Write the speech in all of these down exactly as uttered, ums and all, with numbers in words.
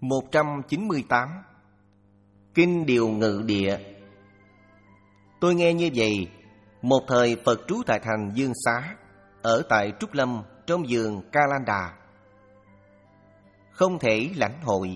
một trăm chín mươi tám. Kinh Điều Ngự Địa. Tôi nghe như vậy, một thời Phật trú tại thành Dương Xá, ở tại Trúc Lâm trong vườn Ca Lan Đà, không thể lãnh hội.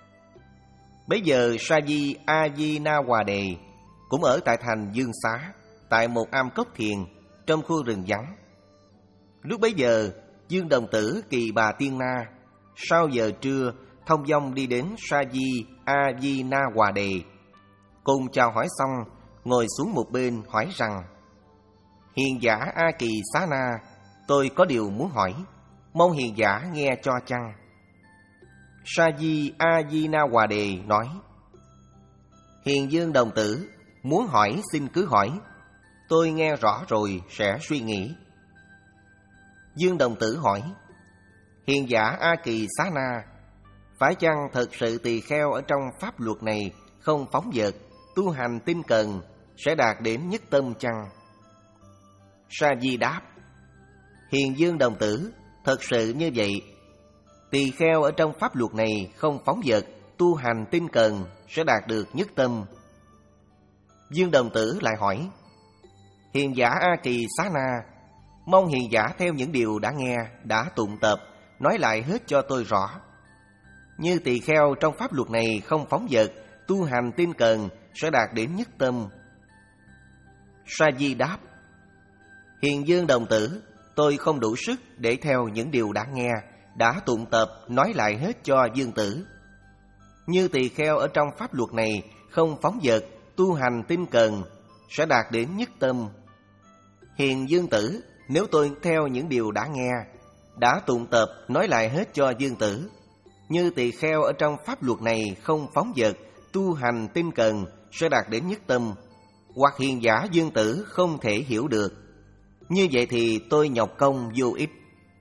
Bấy giờ Sa Di A Di Na Hòa Đề cũng ở tại thành Dương Xá, tại một am cốc thiền trong khu rừng vắng. Lúc bấy giờ Dương Đồng Tử Kỳ Bà Tiên Na sau giờ trưa thông dong đi đến Sa Di A Di Na Hòa Đề, cùng chào hỏi xong ngồi xuống một bên hỏi rằng: Hiền giả A Kỳ Xá Na, tôi có điều muốn hỏi, mong hiền giả nghe cho chăng? Sa Di A Di Na Hòa Đề nói: Hiền Dương Đồng Tử, muốn hỏi xin cứ hỏi, tôi nghe rõ rồi sẽ suy nghĩ. Dương Đồng Tử hỏi: Hiền giả A Kỳ Xá Na, phải chăng thật sự tỳ kheo ở trong pháp luật này không phóng dật, tu hành tinh cần sẽ đạt đến nhất tâm chăng? Sa Di đáp: Hiền Dương Đồng Tử, thật sự như vậy. Tỳ kheo ở trong pháp luật này không phóng dật, tu hành tinh cần sẽ đạt được nhất tâm. Dương Đồng Tử lại hỏi: Hiền giả A Kỳ Xá Na, mong hiền giả theo những điều đã nghe, đã tụng tập, nói lại hết cho tôi rõ. Như tỳ kheo trong pháp luật này không phóng dật, tu hành tinh cần sẽ đạt đến nhất tâm. Sa Di đáp: Hiền Dương Đồng Tử, tôi không đủ sức để theo những điều đã nghe, đã tụng tập, nói lại hết cho Dương Tử. Như tỳ kheo ở trong pháp luật này không phóng dật, tu hành tinh cần sẽ đạt đến nhất tâm. Hiền Dương Tử, nếu tôi theo những điều đã nghe, đã tụng tập, nói lại hết cho Dương Tử. Như tỳ kheo ở trong pháp luật này không phóng dật, tu hành tinh cần sẽ đạt đến nhất tâm, hoặc hiền giả Dương Tử không thể hiểu được, như vậy thì tôi nhọc công vô ích.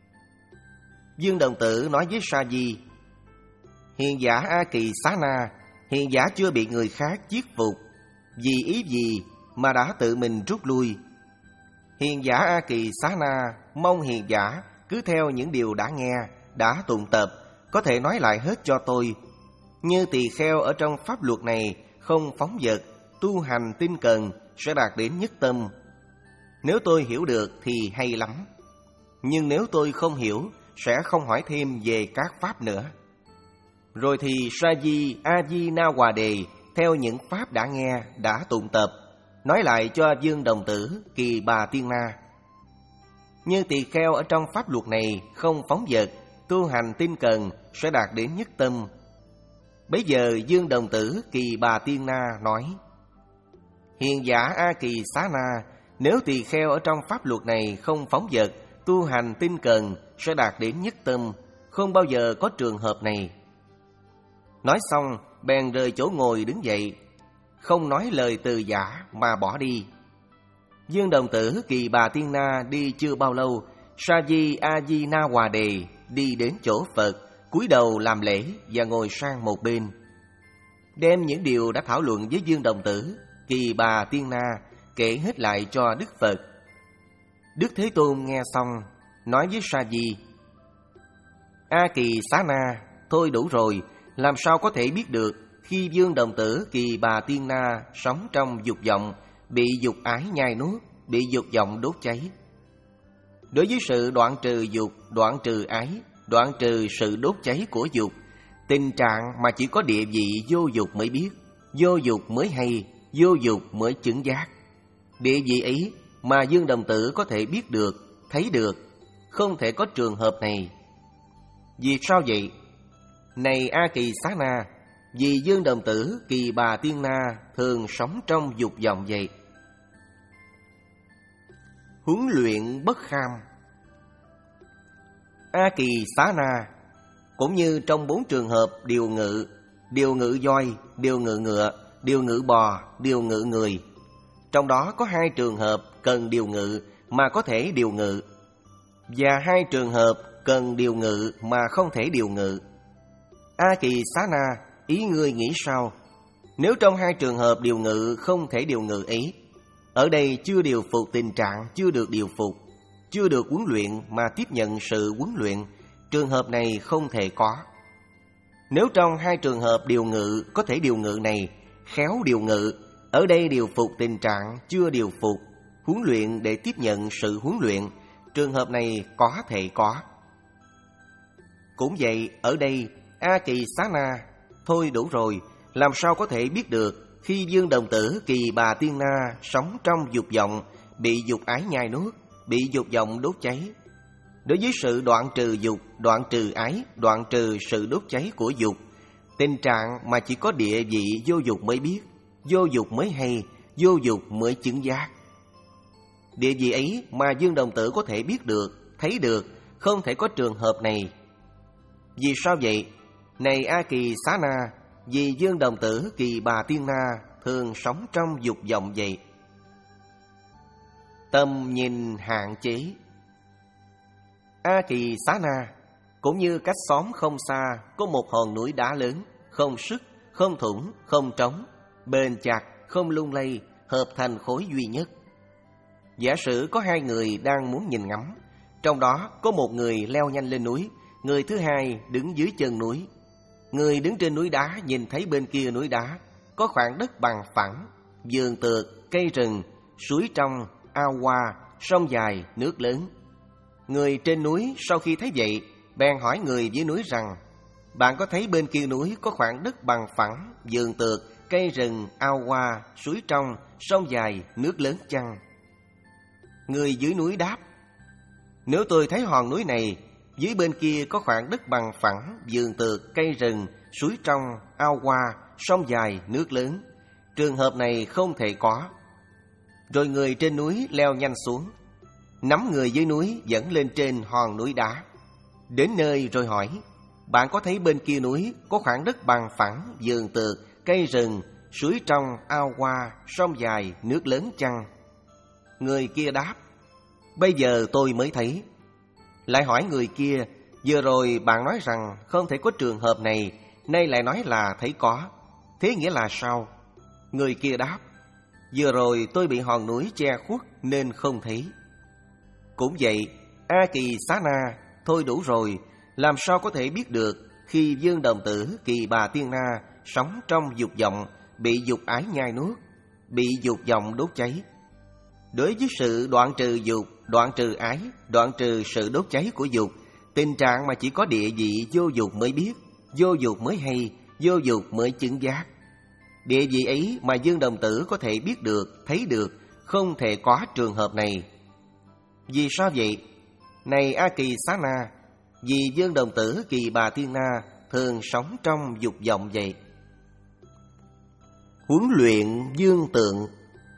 Dương Đồng Tử nói với Sa Di: Hiền giả A Kỳ Xá Na, hiền giả chưa bị người khác chiết phục, vì ý gì mà đã tự mình rút lui. Hiền giả A Kỳ Xá Na, mong hiền giả cứ theo những điều đã nghe, đã tụng tập, có thể nói lại hết cho tôi. Như tỳ kheo ở trong pháp luật này không phóng dật, tu hành tinh cần sẽ đạt đến nhất tâm. Nếu tôi hiểu được thì hay lắm, nhưng nếu tôi không hiểu sẽ không hỏi thêm về các pháp nữa. Rồi thì Sa Di A Di Na Hòa Đề theo những pháp đã nghe, đã tụng tập, nói lại cho Dương Đồng Tử Kỳ Bà Tiên Na. Như tỳ kheo ở trong pháp luật này không phóng dật, tu hành tinh cần sẽ đạt đến nhất tâm. Bấy giờ Dương Đồng Tử Kỳ Bà Tiên Na nói: Hiền giả A Kỳ Xá Na, nếu tỳ kheo ở trong pháp luật này không phóng dật, tu hành tinh cần sẽ đạt đến nhất tâm, không bao giờ có trường hợp này. Nói xong bèn rời chỗ ngồi đứng dậy, không nói lời từ giả mà bỏ đi. Dương Đồng Tử Kỳ Bà Tiên Na đi chưa bao lâu, Sa Di A Di Na Hòa Đề đi đến chỗ Phật, cúi đầu làm lễ và ngồi sang một bên, đem những điều đã thảo luận với Dương Đồng Tử Kỳ Bà Tiên Na kể hết lại cho Đức Phật. Đức Thế Tôn nghe xong nói với Sa Di: A Kỳ Xá Na, thôi đủ rồi, làm sao có thể biết được khi Dương Đồng Tử Kỳ Bà Tiên Na sống trong dục vọng, bị dục ái nhai nuốt, bị dục vọng đốt cháy. Đối với sự đoạn trừ dục, đoạn trừ ái, đoạn trừ sự đốt cháy của dục, tình trạng mà chỉ có địa vị vô dục mới biết, vô dục mới hay, vô dục mới chứng giác. Địa vị ấy mà Dương Đồng Tử có thể biết được, thấy được, không thể có trường hợp này. Vì sao vậy? Này A Kỳ Xá Na, vì Dương Đồng Tử Kỳ Bà Tiên Na thường sống trong dục vọng vậy. Huấn luyện bất kham. A Kỳ Xá Na, cũng như trong bốn trường hợp điều ngự, điều ngự voi, điều ngự ngựa, điều ngự bò, điều ngự người, trong đó có hai trường hợp cần điều ngự mà có thể điều ngự, và hai trường hợp cần điều ngự mà không thể điều ngự. A Kỳ Xá Na, ý ngươi nghĩ sao? Nếu trong hai trường hợp điều ngự không thể điều ngự ấy, ở đây chưa điều phục tình trạng chưa được điều phục, chưa được huấn luyện mà tiếp nhận sự huấn luyện, trường hợp này không thể có. Nếu trong hai trường hợp điều ngự có thể điều ngự này, khéo điều ngự, ở đây điều phục tình trạng chưa điều phục, huấn luyện để tiếp nhận sự huấn luyện, trường hợp này có thể có. Cũng vậy, ở đây A Kỳ Xá Na, thôi đủ rồi, làm sao có thể biết được khi Dương Đồng Tử Kỳ Bà Tiên Na sống trong dục vọng, bị dục ái nhai nuốt, bị dục vọng đốt cháy. Đối với sự đoạn trừ dục, đoạn trừ ái, đoạn trừ sự đốt cháy của dục, tình trạng mà chỉ có địa vị vô dục mới biết, vô dục mới hay, vô dục mới chứng giác. Địa vị ấy mà Dương Đồng Tử có thể biết được, thấy được, không thể có trường hợp này. Vì sao vậy? Này A Kỳ Xá Na, vì Dương Đồng Tử Kỳ Bà Tiên Na thường sống trong dục vọng vậy. Tầm nhìn hạn chế. A Kỳ Xá Na, cũng như cách xóm không xa có một hòn núi đá lớn, không sức, không thủng, không trống, bền chặt, không lung lay, hợp thành khối duy nhất. Giả sử có hai người đang muốn nhìn ngắm, trong đó có một người leo nhanh lên núi, người thứ hai đứng dưới chân núi. Người đứng trên núi đá nhìn thấy bên kia núi đá có khoảng đất bằng phẳng, vườn tược, cây rừng, suối trong, ao hoa, sông dài, nước lớn. Người trên núi sau khi thấy vậy, bèn hỏi người dưới núi rằng: bạn có thấy bên kia núi có khoảng đất bằng phẳng, vườn tược, cây rừng, ao hoa, suối trong, sông dài, nước lớn chăng? Người dưới núi đáp: nếu tôi thấy hòn núi này, dưới bên kia có khoảng đất bằng phẳng, vườn tược, cây rừng, suối trong, ao hoa, sông dài, nước lớn, trường hợp này không thể có. Rồi người trên núi leo nhanh xuống, nắm người dưới núi dẫn lên trên hòn núi đá. Đến nơi rồi hỏi: bạn có thấy bên kia núi có khoảng đất bằng phẳng, vườn tược, cây rừng, suối trong, ao hoa, sông dài, nước lớn chăng? Người kia đáp: bây giờ tôi mới thấy. Lại hỏi người kia: vừa rồi bạn nói rằng không thể có trường hợp này, nay lại nói là thấy có, thế nghĩa là sao? Người kia đáp: vừa rồi tôi bị hòn núi che khuất nên không thấy. Cũng vậy, A Kỳ Xá Na, thôi đủ rồi, làm sao có thể biết được khi Dương Đồng Tử Kỳ Bà Tiên Na sống trong dục vọng, bị dục ái nhai nuốt, bị dục vọng đốt cháy. Đối với sự đoạn trừ dục, đoạn trừ ái, đoạn trừ sự đốt cháy của dục, tình trạng mà chỉ có địa vị vô dục mới biết, vô dục mới hay, vô dục mới chứng giác. Địa vị ấy mà Dương Đồng Tử có thể biết được, thấy được, không thể có trường hợp này. Vì sao vậy? Này A Kỳ Xá Na, vì Dương Đồng Tử Kỳ Bà Tiên Na thường sống trong dục vọng vậy. Huấn luyện dương tượng.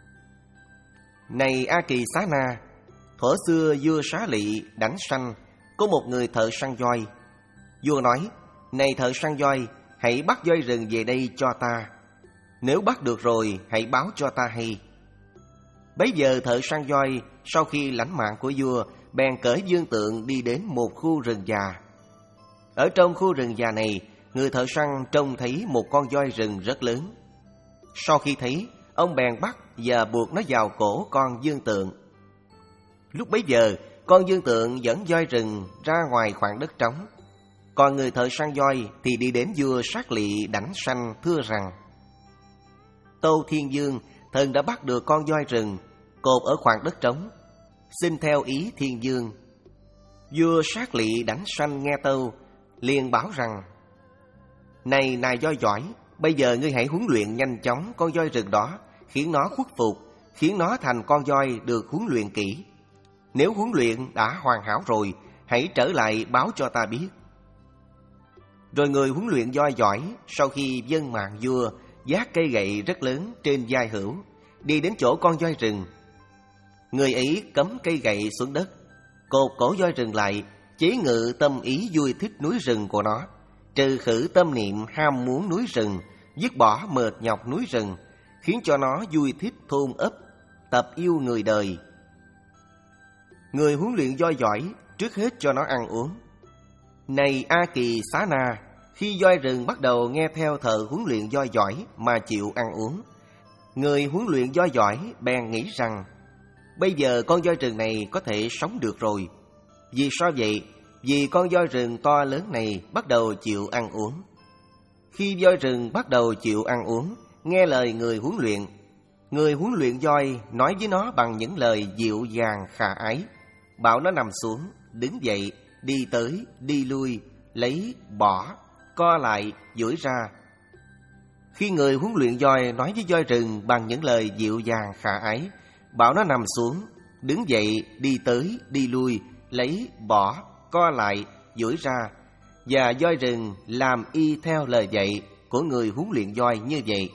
Này A Kỳ Xá Na, thuở xưa vua Xá Lị đánh săn, có một người thợ săn voi. Vua nói: này thợ săn voi, hãy bắt voi rừng về đây cho ta. Nếu bắt được rồi, hãy báo cho ta hay. Bấy giờ thợ săn voi sau khi lãnh mạng của vua, bèn cởi dương tượng đi đến một khu rừng già. Ở trong khu rừng già này, người thợ săn trông thấy một con voi rừng rất lớn. Sau khi thấy, ông bèn bắt và buộc nó vào cổ con dương tượng. Lúc bấy giờ, con dương tượng dẫn voi rừng ra ngoài khoảng đất trống. Còn người thợ săn voi thì đi đến vua Sát Lị đảnh sanh thưa rằng: Tâu Thiên Vương, thần đã bắt được con voi rừng, cột ở khoảng đất trống, xin theo ý Thiên Vương. Vua Sát Lị đảnh sanh nghe tâu, liền bảo rằng: này nài voi giỏi, bây giờ ngươi hãy huấn luyện nhanh chóng con voi rừng đó, khiến nó khuất phục, khiến nó thành con voi được huấn luyện kỹ. Nếu huấn luyện đã hoàn hảo rồi, hãy trở lại báo cho ta biết. Rồi người huấn luyện voi giỏi sau khi vâng mạng vua, vác cây gậy rất lớn trên vai hữu, đi đến chỗ con voi rừng. Người ấy cắm cây gậy xuống đất, cột cổ voi rừng lại, chế ngự tâm ý vui thích núi rừng của nó, trừ khử tâm niệm ham muốn núi rừng, dứt bỏ mệt nhọc núi rừng, khiến cho nó vui thích thôn ấp, tập yêu người đời. Người huấn luyện voi giỏi trước hết cho nó ăn uống. Này A Kỳ Xá Na, khi voi rừng bắt đầu nghe theo thợ huấn luyện voi giỏi mà chịu ăn uống, người huấn luyện voi giỏi bèn nghĩ rằng: bây giờ con voi rừng này có thể sống được rồi. Vì sao vậy? Vì con voi rừng to lớn này bắt đầu chịu ăn uống. Khi voi rừng bắt đầu chịu ăn uống, nghe lời người huấn luyện, người huấn luyện voi nói với nó bằng những lời dịu dàng khả ái, bảo nó nằm xuống, đứng dậy, đi tới, đi lui, lấy, bỏ, co lại, duỗi ra. Khi người huấn luyện voi nói với voi rừng bằng những lời dịu dàng khả ái, bảo nó nằm xuống, đứng dậy, đi tới, đi lui, lấy, bỏ, co lại, duỗi ra, và voi rừng làm y theo lời dạy của người huấn luyện voi như vậy.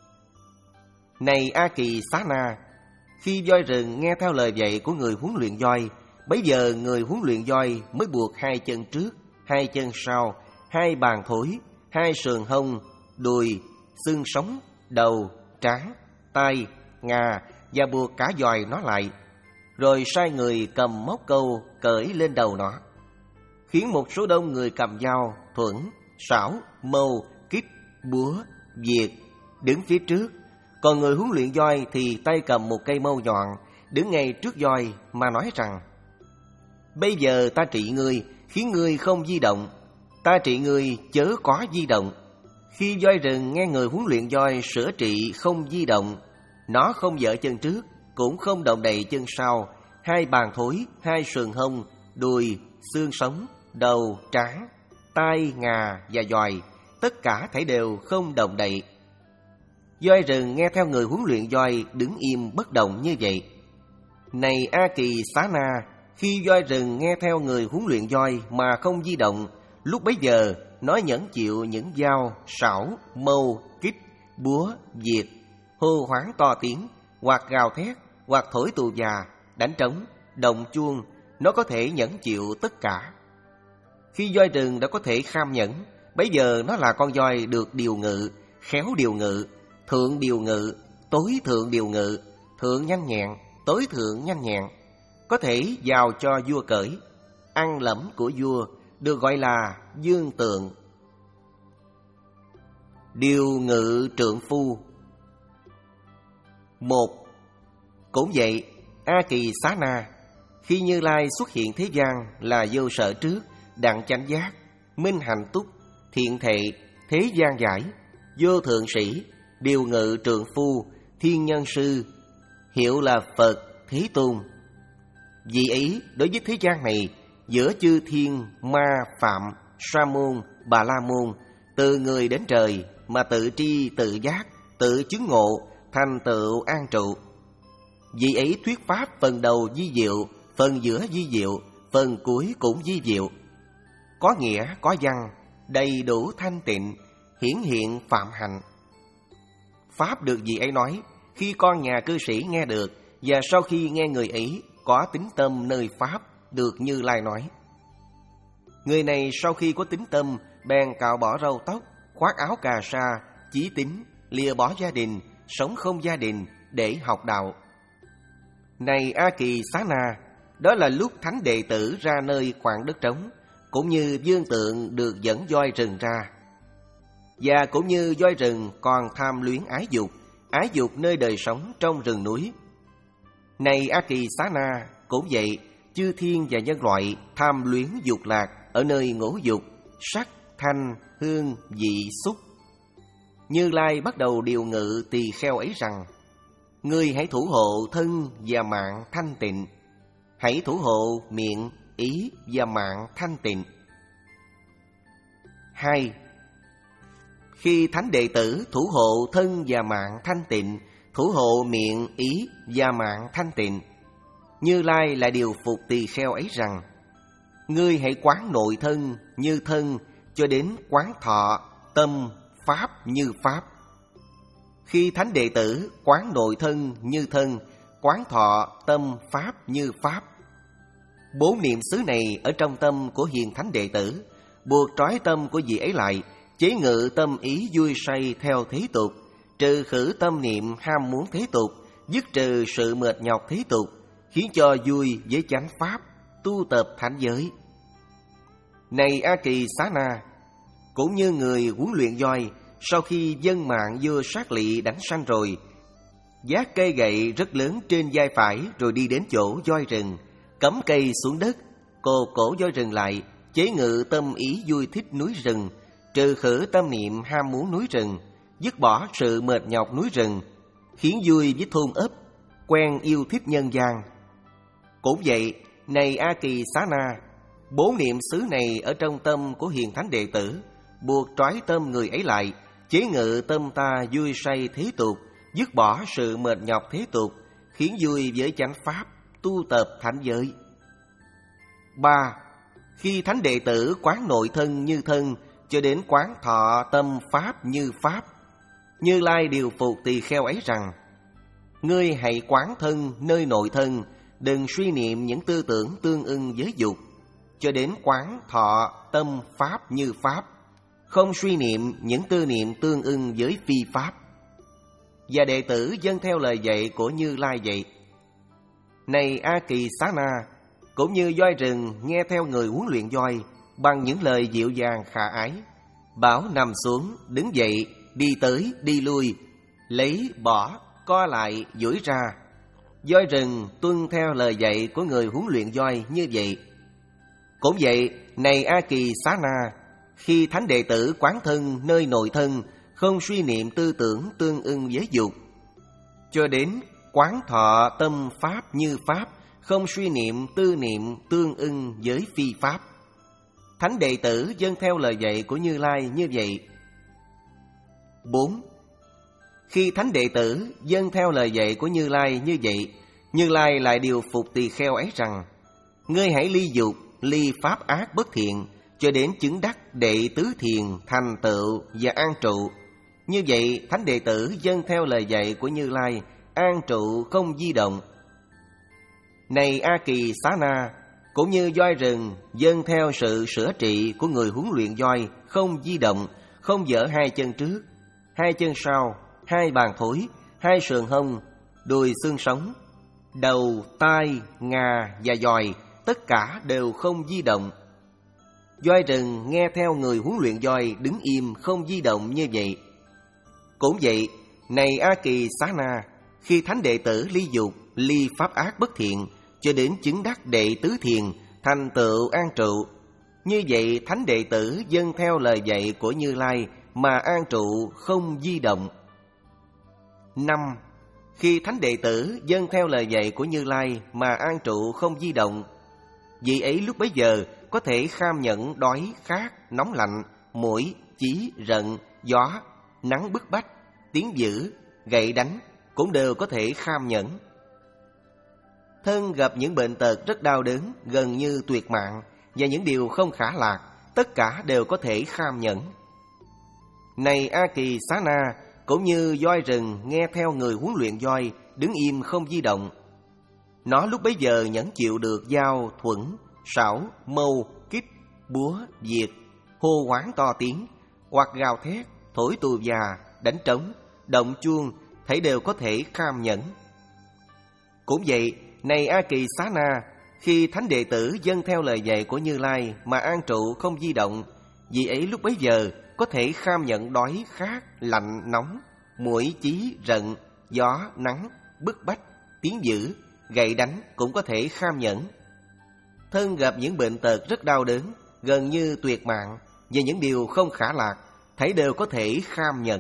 Này A Kỳ Xá Na, khi voi rừng nghe theo lời dạy của người huấn luyện voi, bấy giờ người huấn luyện voi mới buộc hai chân trước, hai chân sau, hai bàn thối, hai sườn hông, đùi, xương sống, đầu, trán, tay, ngà và buộc cả giòi nó lại, rồi sai người cầm móc câu cởi lên đầu nó, khiến một số đông người cầm dao, thuẫn, sảo, mâu, kích, búa, việt đứng phía trước, còn người huấn luyện voi thì tay cầm một cây mâu nhọn, đứng ngay trước voi mà nói rằng: bây giờ ta trị ngươi, khiến ngươi không di động, ta trị ngươi chớ có di động. Khi voi rừng nghe người huấn luyện voi sửa trị không di động, nó không giở chân trước, cũng không động đậy chân sau, hai bàn thối, hai sườn hông, đùi, xương sống, đầu, trán, tai, ngà và giòi, tất cả thảy đều không động đậy. Voi rừng nghe theo người huấn luyện voi đứng im bất động như vậy. Này A Kỳ Xá Na, khi voi rừng nghe theo người huấn luyện voi mà không di động, lúc bấy giờ nó nhẫn chịu những dao, sảo, mâu, kích, búa, việt, hô hoáng to tiếng, hoặc gào thét, hoặc thổi tù già, đánh trống, động chuông, nó có thể nhẫn chịu tất cả. Khi voi rừng đã có thể kham nhẫn, bấy giờ nó là con voi được điều ngự, khéo điều ngự, thượng điều ngự, tối thượng điều ngự, thượng nhanh nhẹn, tối thượng nhanh nhẹn, có thể vào cho vua cởi, ăn lẫm của vua, được gọi là dương tượng. Điều ngự trượng phu. Một. Cũng vậy, A Kỳ Xá Na, khi Như Lai xuất hiện thế gian là vô sở trước, đặng chánh giác, minh hạnh túc, thiện thệ, thế gian giải, vô thượng sĩ, điều ngự trượng phu, thiên nhân sư, hiệu là Phật Thế Tôn. Vì ấy đối với thế gian này, giữa chư thiên, ma, phạm, sa môn, bà la môn, từ người đến trời mà tự tri tự giác, tự chứng ngộ, thành tựu an trụ. Vì ấy thuyết pháp phần đầu vi diệu, phần giữa vi diệu, phần cuối cũng vi diệu, có nghĩa có văn, đầy đủ thanh tịnh, hiển hiện phạm hạnh. Pháp được vị ấy nói, khi con nhà cư sĩ nghe được, và sau khi nghe người ấy có tín tâm nơi Pháp, được Như Lai nói. Người này sau khi có tín tâm, bèn cạo bỏ râu tóc, khoác áo cà sa, chí tín, lìa bỏ gia đình, sống không gia đình để học đạo. Này A Kỳ Xá Na, đó là lúc thánh đệ tử ra nơi khoảng đất trống, cũng như vương tượng được dẫn voi rừng ra. Và cũng như voi rừng còn tham luyến ái dục, ái dục nơi đời sống trong rừng núi. Này A Kỳ Xá Na, cũng vậy, chư thiên và nhân loại tham luyến dục lạc ở nơi ngũ dục, sắc, thanh, hương, vị, xúc. Như Lai bắt đầu điều ngự tỳ kheo ấy rằng: ngươi hãy thủ hộ thân và mạng thanh tịnh, hãy thủ hộ miệng, ý và mạng thanh tịnh. Hai. Khi thánh đệ tử thủ hộ thân và mạng thanh tịnh, thủ hộ miệng, ý và mạng thanh tịnh, Như Lai lại điều phục tỳ kheo ấy rằng: ngươi hãy quán nội thân như thân, cho đến quán thọ tâm pháp như pháp. Khi thánh đệ tử quán nội thân như thân, quán thọ tâm pháp như pháp, bốn niệm xứ này ở trong tâm của hiền thánh đệ tử, buộc trói tâm của vị ấy lại, chế ngự tâm ý vui say theo thế tục, trừ khử tâm niệm ham muốn thế tục, dứt trừ sự mệt nhọc thế tục, khiến cho vui với chánh pháp, tu tập thánh giới. Này A Kỳ Xá Na, cũng như người huấn luyện voi, sau khi dân mạng vua sát lị đánh sanh rồi, vác cây gậy rất lớn trên vai phải, rồi đi đến chỗ voi rừng, cắm cây xuống đất, cồ cổ voi rừng lại, chế ngự tâm ý vui thích núi rừng, trừ khử tâm niệm ham muốn núi rừng, dứt bỏ sự mệt nhọc núi rừng, khiến vui với thôn ấp, quen yêu thích nhân gian. Cũng vậy, này A Kỳ Xá Na, bốn niệm xứ này ở trong tâm của hiền thánh đệ tử, buộc trói tâm người ấy lại, chế ngự tâm ta vui say thế tục, dứt bỏ sự mệt nhọc thế tục, khiến vui với chánh pháp, tu tập thánh giới. Ba. Khi thánh đệ tử quán nội thân như thân, cho đến quán thọ tâm pháp như pháp, Như Lai điều phục tỳ kheo ấy rằng: ngươi hãy quán thân nơi nội thân, đừng suy niệm những tư tưởng tương ưng với dục, cho đến quán thọ tâm pháp như pháp, không suy niệm những tư niệm tương ưng với phi pháp. Và đệ tử dâng theo lời dạy của Như Lai vậy. Này A Kỳ Xá Na, cũng như voi rừng nghe theo người huấn luyện voi bằng những lời dịu dàng khả ái, bảo nằm xuống, đứng dậy, đi tới, đi lui, lấy, bỏ, co lại, duỗi ra. Voi rừng tuân theo lời dạy của người huấn luyện voi như vậy. Cũng vậy, này A Kỳ Xá Na, khi thánh đệ tử quán thân nơi nội thân, không suy niệm tư tưởng tương ưng với dục, cho đến quán thọ tâm pháp như pháp, không suy niệm tư niệm tương ưng với phi pháp. Thánh đệ tử dâng theo lời dạy của Như Lai như vậy. Bốn. Khi thánh đệ tử dâng theo lời dạy của Như Lai như vậy, Như Lai lại điều phục tỳ kheo ấy rằng: ngươi hãy ly dục, ly pháp ác bất thiện, cho đến chứng đắc đệ tứ thiền, thành tựu và an trụ. Như vậy, thánh đệ tử dâng theo lời dạy của Như Lai, an trụ không di động. Này A Kỳ Xá Na, cũng như voi rừng dâng theo sự sửa trị của người huấn luyện voi, không di động, không dở hai chân trước, hai chân sau, hai bàn thối, hai sườn hông, đùi xương sống, đầu, tai, ngà và giòi, tất cả đều không di động. Voi rừng nghe theo người huấn luyện voi đứng im không di động như vậy. Cũng vậy, này A Kỳ Xá Na, khi thánh đệ tử ly dục, ly pháp ác bất thiện, cho đến chứng đắc đệ tứ thiền, thành tựu an trụ. Như vậy, thánh đệ tử dâng theo lời dạy của Như Lai mà an trụ không di động. Năm. Khi thánh đệ tử dâng theo lời dạy của Như Lai mà an trụ không di động, vị ấy lúc bấy giờ có thể kham nhẫn đói, khát, nóng lạnh, muỗi, chí, rận, gió, nắng bức bách, tiếng dữ, gậy đánh, cũng đều có thể kham nhẫn. Thân gặp những bệnh tật rất đau đớn, gần như tuyệt mạng, và những điều không khả lạc, tất cả đều có thể kham nhẫn. Này A Kỳ Xá Na, cũng như voi rừng nghe theo người huấn luyện voi, đứng im không di động, nó lúc bấy giờ nhẫn chịu được dao, thuẫn, sảo, mâu, kích, búa, diệt, hô hoáng to tiếng, hoặc gào thét, thổi tù già, đánh trống, động chuông, thấy đều có thể kham nhẫn. Cũng vậy, này A Kỳ Xá Na, khi thánh đệ tử dâng theo lời dạy của Như Lai mà an trụ không di động, vị ấy lúc bấy giờ có thể kham nhận đói, khát, lạnh, nóng, muỗi, chí, rận, gió, nắng, bức bách, tiếng dữ, gậy đánh, cũng có thể kham nhẫn. Thân gặp những bệnh tật rất đau đớn, gần như tuyệt mạng, và những điều không khả lạc, thấy đều có thể kham nhẫn.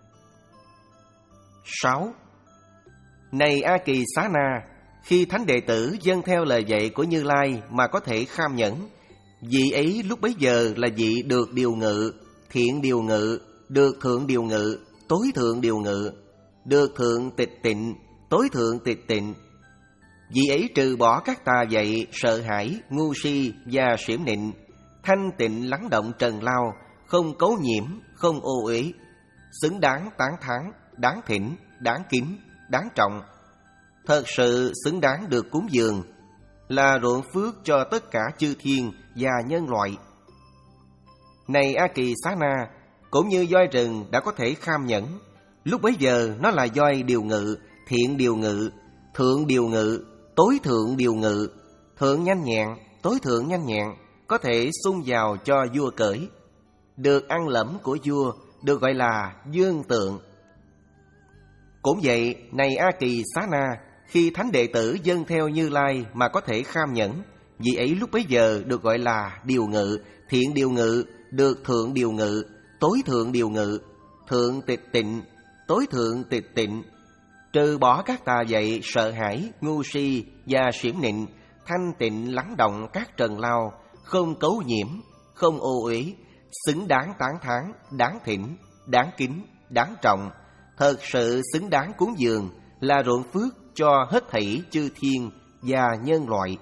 Sáu. Này A Kỳ Xá Na, khi thánh đệ tử dâng theo lời dạy của Như Lai mà có thể kham nhẫn, vị ấy lúc bấy giờ là vị được điều ngự, thiện điều ngự, được thượng điều ngự, tối thượng điều ngự, được thượng tịch tịnh, tối thượng tịch tịnh. Vị ấy trừ bỏ các tà dạy, sợ hãi, ngu si và xiểm nịnh, thanh tịnh lắng động trần lao, không cấu nhiễm, không ô uế, xứng đáng tán thán, đáng thỉnh, đáng kính, đáng trọng, thật sự xứng đáng được cúng dường, là ruộng phước cho tất cả chư thiên và nhân loại. Này A Kỳ Xá Na, cũng như voi rừng đã có thể kham nhẫn, lúc bấy giờ nó là voi điều ngự, thiện điều ngự, thượng điều ngự, tối thượng điều ngự, thượng nhanh nhẹn, tối thượng nhanh nhẹn, có thể xung vào cho vua cởi. Được ăn lẫm của vua được gọi là dương tượng. Cũng vậy, này A Kỳ Xá Na, khi thánh đệ tử dâng theo Như Lai mà có thể kham nhẫn, vị ấy lúc bấy giờ được gọi là điều ngự, thiện điều ngự, được thượng điều ngự, tối thượng điều ngự, thượng tịch tịnh, tối thượng tịch tịnh, trừ bỏ các tà dậy, sợ hãi, ngu si và xiểm nịnh, thanh tịnh lắng động các trần lao, không cấu nhiễm, không ô uế, xứng đáng tán thán, đáng thỉnh, đáng kính, đáng trọng, thật sự xứng đáng cúng dường, là ruộng phước cho hết thảy chư thiên và nhân loại.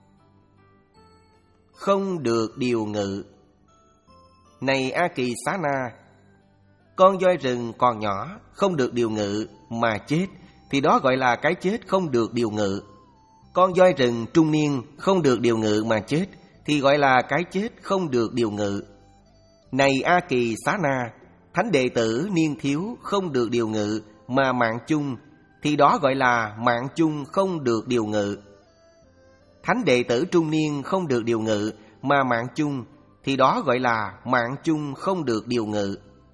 Không được điều ngự. Này A Kỳ Xá Na, con voi rừng còn nhỏ không được điều ngự mà chết thì đó gọi là cái chết không được điều ngự. Con voi rừng trung niên không được điều ngự mà chết thì gọi là cái chết không được điều ngự. Này A Kỳ Xá Na, thánh đệ tử niên thiếu không được điều ngự mà mạng chung thì đó gọi là mạng chung không được điều ngự. Thánh đệ tử trung niên không được điều ngự mà mạng chung thì đó gọi là mạng chung không được điều ngự.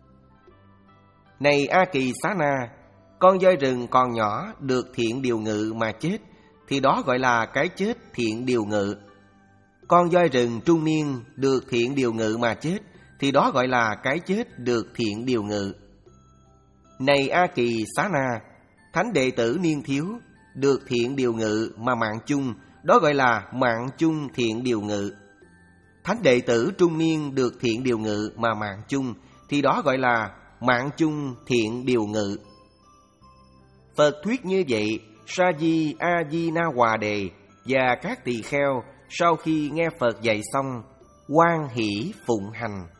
Này A Kỳ Xá Na, con voi rừng còn nhỏ được thiện điều ngự mà chết thì đó gọi là cái chết thiện điều ngự. Con voi rừng trung niên được thiện điều ngự mà chết thì đó gọi là cái chết được thiện điều ngự. Này A Kỳ Xá Na, thánh đệ tử niên thiếu được thiện điều ngự mà mạng chung, đó gọi là mạng chung thiện điều ngự. Thánh đệ tử trung niên được thiện điều ngự mà mạng chung thì đó gọi là mạng chung thiện điều ngự. Phật thuyết như vậy, Sa Di A Di Na Hòa Đề và các tỳ kheo sau khi nghe Phật dạy xong, hoan hỷ phụng hành.